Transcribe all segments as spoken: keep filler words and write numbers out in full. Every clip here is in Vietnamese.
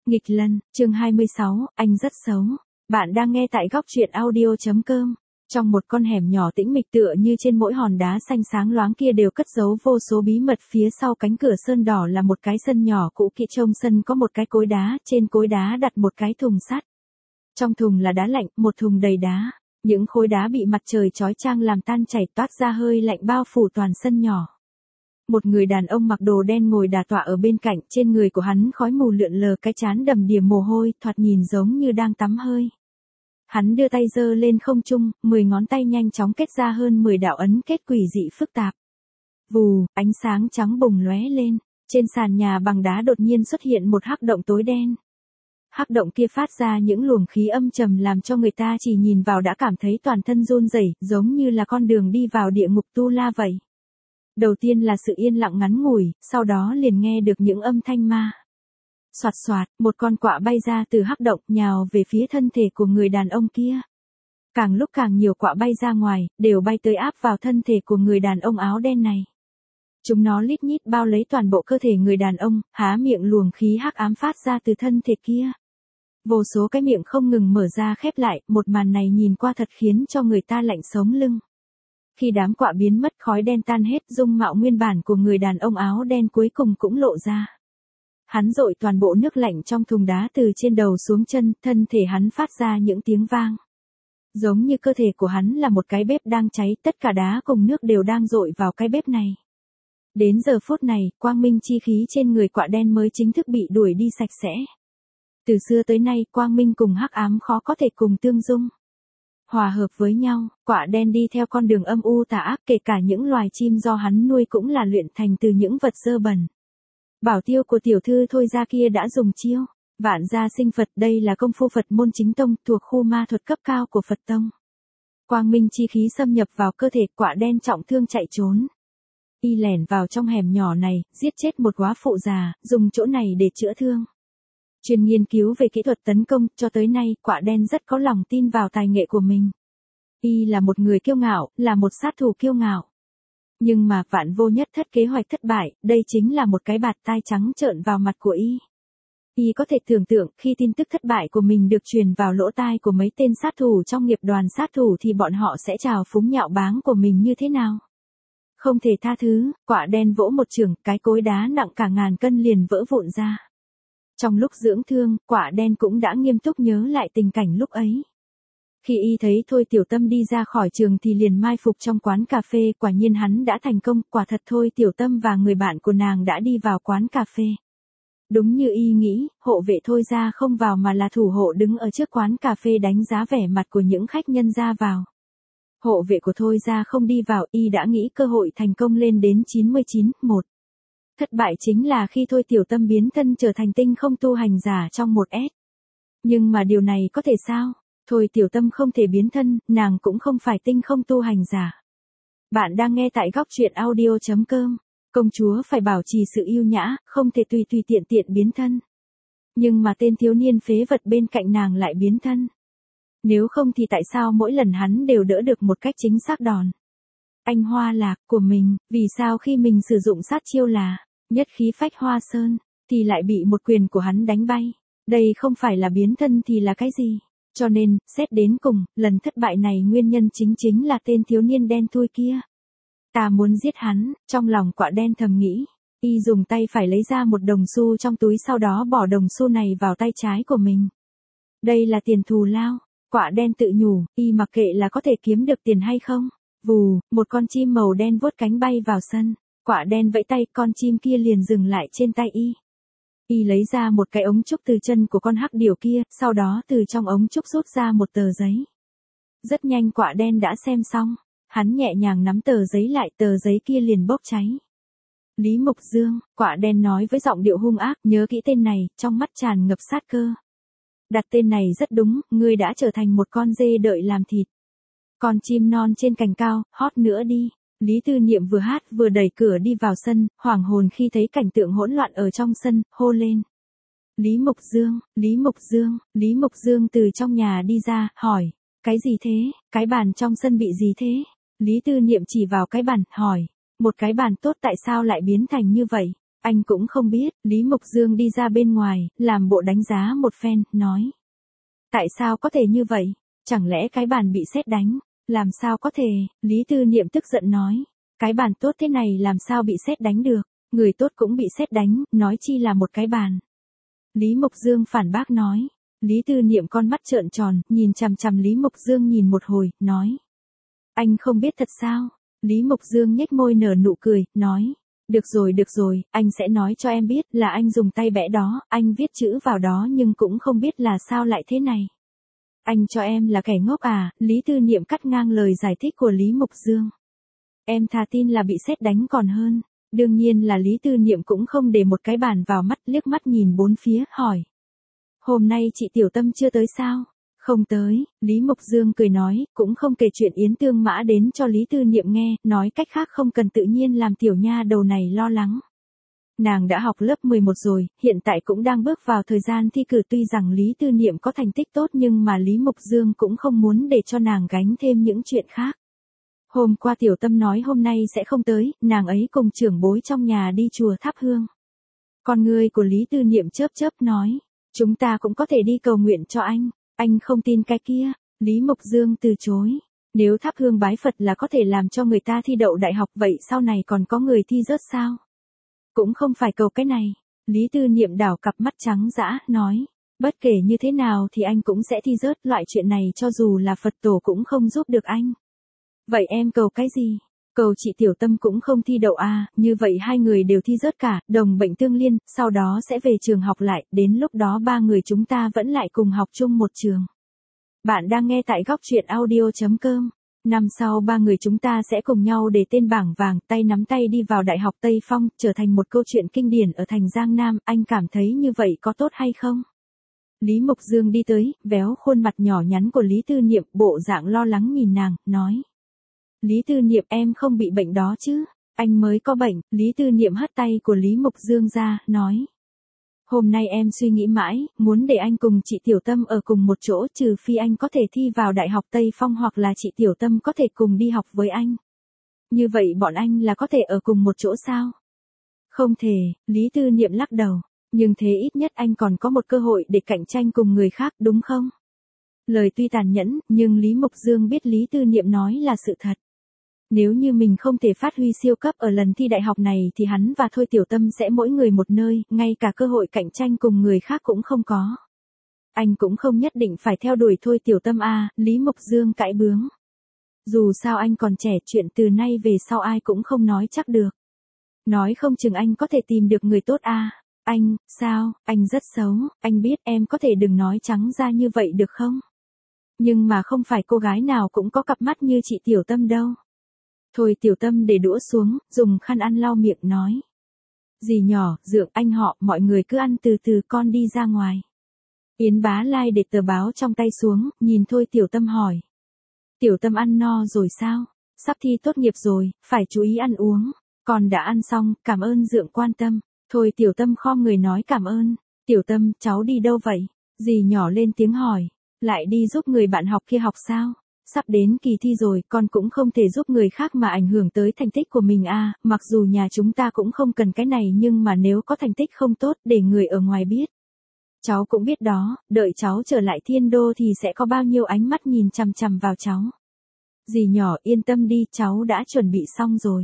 Nghịch Lân, chương hai mươi sáu, anh rất xấu. Bạn đang nghe tại góc truyện audio chấm com. Trong một con hẻm nhỏ tĩnh mịch tựa như trên mỗi hòn đá xanh sáng loáng kia đều cất giấu vô số bí mật, phía sau cánh cửa sơn đỏ là một cái sân nhỏ cũ kỹ, trong sân có một cái cối đá, trên cối đá đặt một cái thùng sắt. Trong thùng là đá lạnh, một thùng đầy đá. Những khối đá bị mặt trời chói chang làm tan chảy, toát ra hơi lạnh bao phủ toàn sân nhỏ. Một người đàn ông mặc đồ đen ngồi đả tọa ở bên cạnh, trên người của hắn khói mù lượn lờ, cái trán đầm đìa mồ hôi, thoạt nhìn giống như đang tắm hơi. Hắn đưa tay giơ lên không trung, mười ngón tay nhanh chóng kết ra hơn mười đạo ấn kết quỷ dị phức tạp. Vù, ánh sáng trắng bùng lóe lên, trên sàn nhà bằng đá đột nhiên xuất hiện một hắc động tối đen. Hắc động kia phát ra những luồng khí âm trầm làm cho người ta chỉ nhìn vào đã cảm thấy toàn thân run rẩy, giống như là con đường đi vào địa ngục tu la vậy. Đầu tiên là sự yên lặng ngắn ngủi, sau đó liền nghe được những âm thanh ma. Soạt soạt, một con quạ bay ra từ hắc động, nhào về phía thân thể của người đàn ông kia. Càng lúc càng nhiều quạ bay ra ngoài, đều bay tới áp vào thân thể của người đàn ông áo đen này. Chúng nó lít nhít bao lấy toàn bộ cơ thể người đàn ông, há miệng luồng khí hắc ám phát ra từ thân thể kia. Vô số cái miệng không ngừng mở ra khép lại, một màn này nhìn qua thật khiến cho người ta lạnh sống lưng. Khi đám quạ biến mất, khói đen tan hết, dung mạo nguyên bản của người đàn ông áo đen cuối cùng cũng lộ ra. Hắn dội toàn bộ nước lạnh trong thùng đá từ trên đầu xuống chân, thân thể hắn phát ra những tiếng vang. Giống như cơ thể của hắn là một cái bếp đang cháy, tất cả đá cùng nước đều đang dội vào cái bếp này. Đến giờ phút này, quang minh chi khí trên người quạ đen mới chính thức bị đuổi đi sạch sẽ. Từ xưa tới nay, quang minh cùng hắc ám khó có thể cùng tương dung. Hòa hợp với nhau, quạ đen đi theo con đường âm u tà ác, kể cả những loài chim do hắn nuôi cũng là luyện thành từ những vật dơ bẩn. Bảo tiêu của tiểu thư Thôi Gia kia đã dùng chiêu Vạn Gia Sinh Phật, đây là công phu Phật môn chính tông, thuộc khu ma thuật cấp cao của Phật tông. Quang minh chi khí xâm nhập vào cơ thể, quạ đen trọng thương chạy trốn. Y lẻn vào trong hẻm nhỏ này, giết chết một góa phụ già, dùng chỗ này để chữa thương. Chuyên nghiên cứu về kỹ thuật tấn công, cho tới nay, quạ đen rất có lòng tin vào tài nghệ của mình. Y là một người kiêu ngạo, là một sát thủ kiêu ngạo. Nhưng mà vạn vô nhất thất kế hoạch thất bại, đây chính là một cái bạt tai trắng trợn vào mặt của Y. Y có thể tưởng tượng, khi tin tức thất bại của mình được truyền vào lỗ tai của mấy tên sát thủ trong nghiệp đoàn sát thủ thì bọn họ sẽ trào phúng nhạo báng của mình như thế nào. Không thể tha thứ, quạ đen vỗ một chưởng, cái cối đá nặng cả ngàn cân liền vỡ vụn ra. Trong lúc dưỡng thương, quạ đen cũng đã nghiêm túc nhớ lại tình cảnh lúc ấy. Khi Y thấy Thôi Tiểu Tâm đi ra khỏi trường thì liền mai phục trong quán cà phê, quả nhiên hắn đã thành công, quả thật Thôi Tiểu Tâm và người bạn của nàng đã đi vào quán cà phê. Đúng như Y nghĩ, hộ vệ Thôi Gia không vào mà là thủ hộ đứng ở trước quán cà phê đánh giá vẻ mặt của những khách nhân ra vào. Hộ vệ của Thôi Gia không đi vào, Y đã nghĩ cơ hội thành công lên đến chín mươi chín, một. Thất bại chính là khi Thôi Tiểu Tâm biến thân trở thành tinh không tu hành giả trong một S. Nhưng mà điều này có thể sao? Thôi Tiểu Tâm không thể biến thân, nàng cũng không phải tinh không tu hành giả. Bạn đang nghe tại góc truyện audio chấm com. Công chúa phải bảo trì sự yêu nhã, không thể tùy tùy tiện tiện biến thân. Nhưng mà tên thiếu niên phế vật bên cạnh nàng lại biến thân. Nếu không thì tại sao mỗi lần hắn đều đỡ được một cách chính xác đòn anh hoa lạc của mình, vì sao khi mình sử dụng sát chiêu là nhất khí phách hoa sơn, thì lại bị một quyền của hắn đánh bay? Đây không phải là biến thân thì là cái gì? Cho nên, xét đến cùng, lần thất bại này nguyên nhân chính chính là tên thiếu niên đen thui kia. Ta muốn giết hắn, trong lòng quạ đen thầm nghĩ. Y dùng tay phải lấy ra một đồng xu trong túi, sau đó bỏ đồng xu này vào tay trái của mình. Đây là tiền thù lao. Quạ đen tự nhủ, Y mặc kệ là có thể kiếm được tiền hay không. Vù, một con chim màu đen vuốt cánh bay vào sân. Quạ đen vẫy tay, con chim kia liền dừng lại trên tay Y. Y lấy ra một cái ống trúc từ chân của con hắc điểu kia, sau đó từ trong ống trúc rút ra một tờ giấy. Rất nhanh quạ đen đã xem xong. Hắn nhẹ nhàng nắm tờ giấy lại, tờ giấy kia liền bốc cháy. Lý Mục Dương, quạ đen nói với giọng điệu hung ác, nhớ kỹ tên này, trong mắt tràn ngập sát cơ. Đặt tên này rất đúng, ngươi đã trở thành một con dê đợi làm thịt. Con chim non trên cành cao, hót nữa đi. Lý Tư Niệm vừa hát vừa đẩy cửa đi vào sân, hoảng hồn khi thấy cảnh tượng hỗn loạn ở trong sân, hô lên. Lý Mục Dương, Lý Mục Dương, Lý Mục Dương từ trong nhà đi ra, hỏi. Cái gì thế, cái bàn trong sân bị gì thế? Lý Tư Niệm chỉ vào cái bàn, hỏi. Một cái bàn tốt tại sao lại biến thành như vậy? Anh cũng không biết, Lý Mục Dương đi ra bên ngoài, làm bộ đánh giá một phen, nói. Tại sao có thể như vậy? Chẳng lẽ cái bàn bị sét đánh? Làm sao có thể? Lý Tư Niệm tức giận nói. Cái bàn tốt thế này làm sao bị sét đánh được? Người tốt cũng bị sét đánh, nói chi là một cái bàn. Lý Mục Dương phản bác nói. Lý Tư Niệm con mắt trợn tròn, nhìn chằm chằm Lý Mục Dương nhìn một hồi, nói. Anh không biết thật sao? Lý Mục Dương nhếch môi nở nụ cười, nói. Được rồi được rồi, anh sẽ nói cho em biết là anh dùng tay vẽ đó, anh viết chữ vào đó nhưng cũng không biết là sao lại thế này. Anh cho em là kẻ ngốc à? Lý Tư Niệm cắt ngang lời giải thích của Lý Mục Dương. Em thà tin là bị sét đánh còn hơn. Đương nhiên là Lý Tư Niệm cũng không để một cái bàn vào mắt, liếc mắt nhìn bốn phía, hỏi. Hôm nay chị Tiểu Tâm chưa tới sao? Không tới, Lý Mục Dương cười nói, cũng không kể chuyện Yến Tương Mã đến cho Lý Tư Niệm nghe, nói cách khác không cần tự nhiên làm tiểu nha đầu này lo lắng. Nàng đã học lớp mười một rồi, hiện tại cũng đang bước vào thời gian thi cử, tuy rằng Lý Tư Niệm có thành tích tốt nhưng mà Lý Mục Dương cũng không muốn để cho nàng gánh thêm những chuyện khác. Hôm qua Tiểu Tâm nói hôm nay sẽ không tới, nàng ấy cùng trưởng bối trong nhà đi chùa thắp hương. Con người của Lý Tư Niệm chớp chớp nói, chúng ta cũng có thể đi cầu nguyện cho anh. Anh không tin cái kia, Lý Mục Dương từ chối. Nếu thắp hương bái Phật là có thể làm cho người ta thi đậu đại học, vậy sau này còn có người thi rớt sao? Cũng không phải cầu cái này. Lý Tư Niệm đảo cặp mắt trắng dã, nói. Bất kể như thế nào thì anh cũng sẽ thi rớt, loại chuyện này cho dù là Phật tổ cũng không giúp được anh. Vậy em cầu cái gì? Cầu chị Tiểu Tâm cũng không thi đậu à, như vậy hai người đều thi rớt cả, đồng bệnh tương liên, sau đó sẽ về trường học lại, đến lúc đó ba người chúng ta vẫn lại cùng học chung một trường. Bạn đang nghe tại góc truyện audio chấm com. Năm sau ba người chúng ta sẽ cùng nhau để tên bảng vàng, tay nắm tay đi vào Đại học Tây Phong, trở thành một câu chuyện kinh điển ở thành Giang Nam, anh cảm thấy như vậy có tốt hay không? Lý Mục Dương đi tới, véo khuôn mặt nhỏ nhắn của Lý Tư Niệm, bộ dạng lo lắng nhìn nàng, nói. Lý Tư Niệm em không bị bệnh đó chứ? Anh mới có bệnh. Lý Tư Niệm hất tay của Lý Mục Dương ra, nói. Hôm nay em suy nghĩ mãi, muốn để anh cùng chị Tiểu Tâm ở cùng một chỗ, trừ phi anh có thể thi vào Đại học Tây Phong hoặc là chị Tiểu Tâm có thể cùng đi học với anh. Như vậy bọn anh là có thể ở cùng một chỗ sao? Không thể, Lý Tư Niệm lắc đầu. Nhưng thế ít nhất anh còn có một cơ hội để cạnh tranh cùng người khác, đúng không? Lời tuy tàn nhẫn, nhưng Lý Mục Dương biết Lý Tư Niệm nói là sự thật. Nếu như mình không thể phát huy siêu cấp ở lần thi đại học này thì hắn và Thôi Tiểu Tâm sẽ mỗi người một nơi, ngay cả cơ hội cạnh tranh cùng người khác cũng không có. Anh cũng không nhất định phải theo đuổi Thôi Tiểu Tâm à, Lý Mục Dương cãi bướng. Dù sao anh còn trẻ, chuyện từ nay về sau ai cũng không nói chắc được. Nói không chừng anh có thể tìm được người tốt à. Anh, sao, anh rất xấu, anh biết, em có thể đừng nói trắng ra như vậy được không? Nhưng mà không phải cô gái nào cũng có cặp mắt như chị Tiểu Tâm đâu. Thôi Tiểu Tâm để đũa xuống, dùng khăn ăn lau miệng nói. Dì nhỏ, Dượng, anh họ, mọi người cứ ăn từ từ, con đi ra ngoài. Yến Bá Lai để tờ báo trong tay xuống, nhìn Thôi Tiểu Tâm hỏi. Tiểu Tâm ăn no rồi sao? Sắp thi tốt nghiệp rồi, phải chú ý ăn uống. Con đã ăn xong, cảm ơn Dượng quan tâm. Thôi Tiểu Tâm khom người nói cảm ơn. Tiểu Tâm, cháu đi đâu vậy? Dì nhỏ lên tiếng hỏi. Lại đi giúp người bạn học kia học sao? Sắp đến kỳ thi rồi, con cũng không thể giúp người khác mà ảnh hưởng tới thành tích của mình à, mặc dù nhà chúng ta cũng không cần cái này nhưng mà nếu có thành tích không tốt để người ở ngoài biết. Cháu cũng biết đó, đợi cháu trở lại Thiên Đô thì sẽ có bao nhiêu ánh mắt nhìn chằm chằm vào cháu. Dì nhỏ yên tâm đi, cháu đã chuẩn bị xong rồi.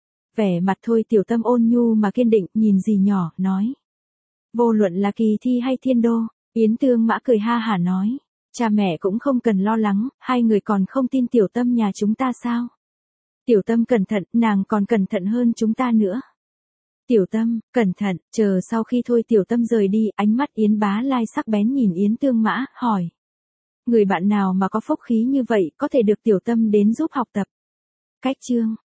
Vẻ mặt Thôi Tiểu Tâm ôn nhu mà kiên định, nhìn dì nhỏ, nói. Vô luận là kỳ thi hay Thiên Đô, Yến Tương Mã cười ha hả nói. Cha mẹ cũng không cần lo lắng, hai người còn không tin Tiểu Tâm nhà chúng ta sao? Tiểu Tâm cẩn thận, nàng còn cẩn thận hơn chúng ta nữa. Tiểu Tâm, cẩn thận, chờ sau khi Thôi Tiểu Tâm rời đi, ánh mắt Yến Bá Lai sắc bén nhìn Yến Tương Mã, hỏi. Người bạn nào mà có phúc khí như vậy, có thể được Tiểu Tâm đến giúp học tập? Cách chương.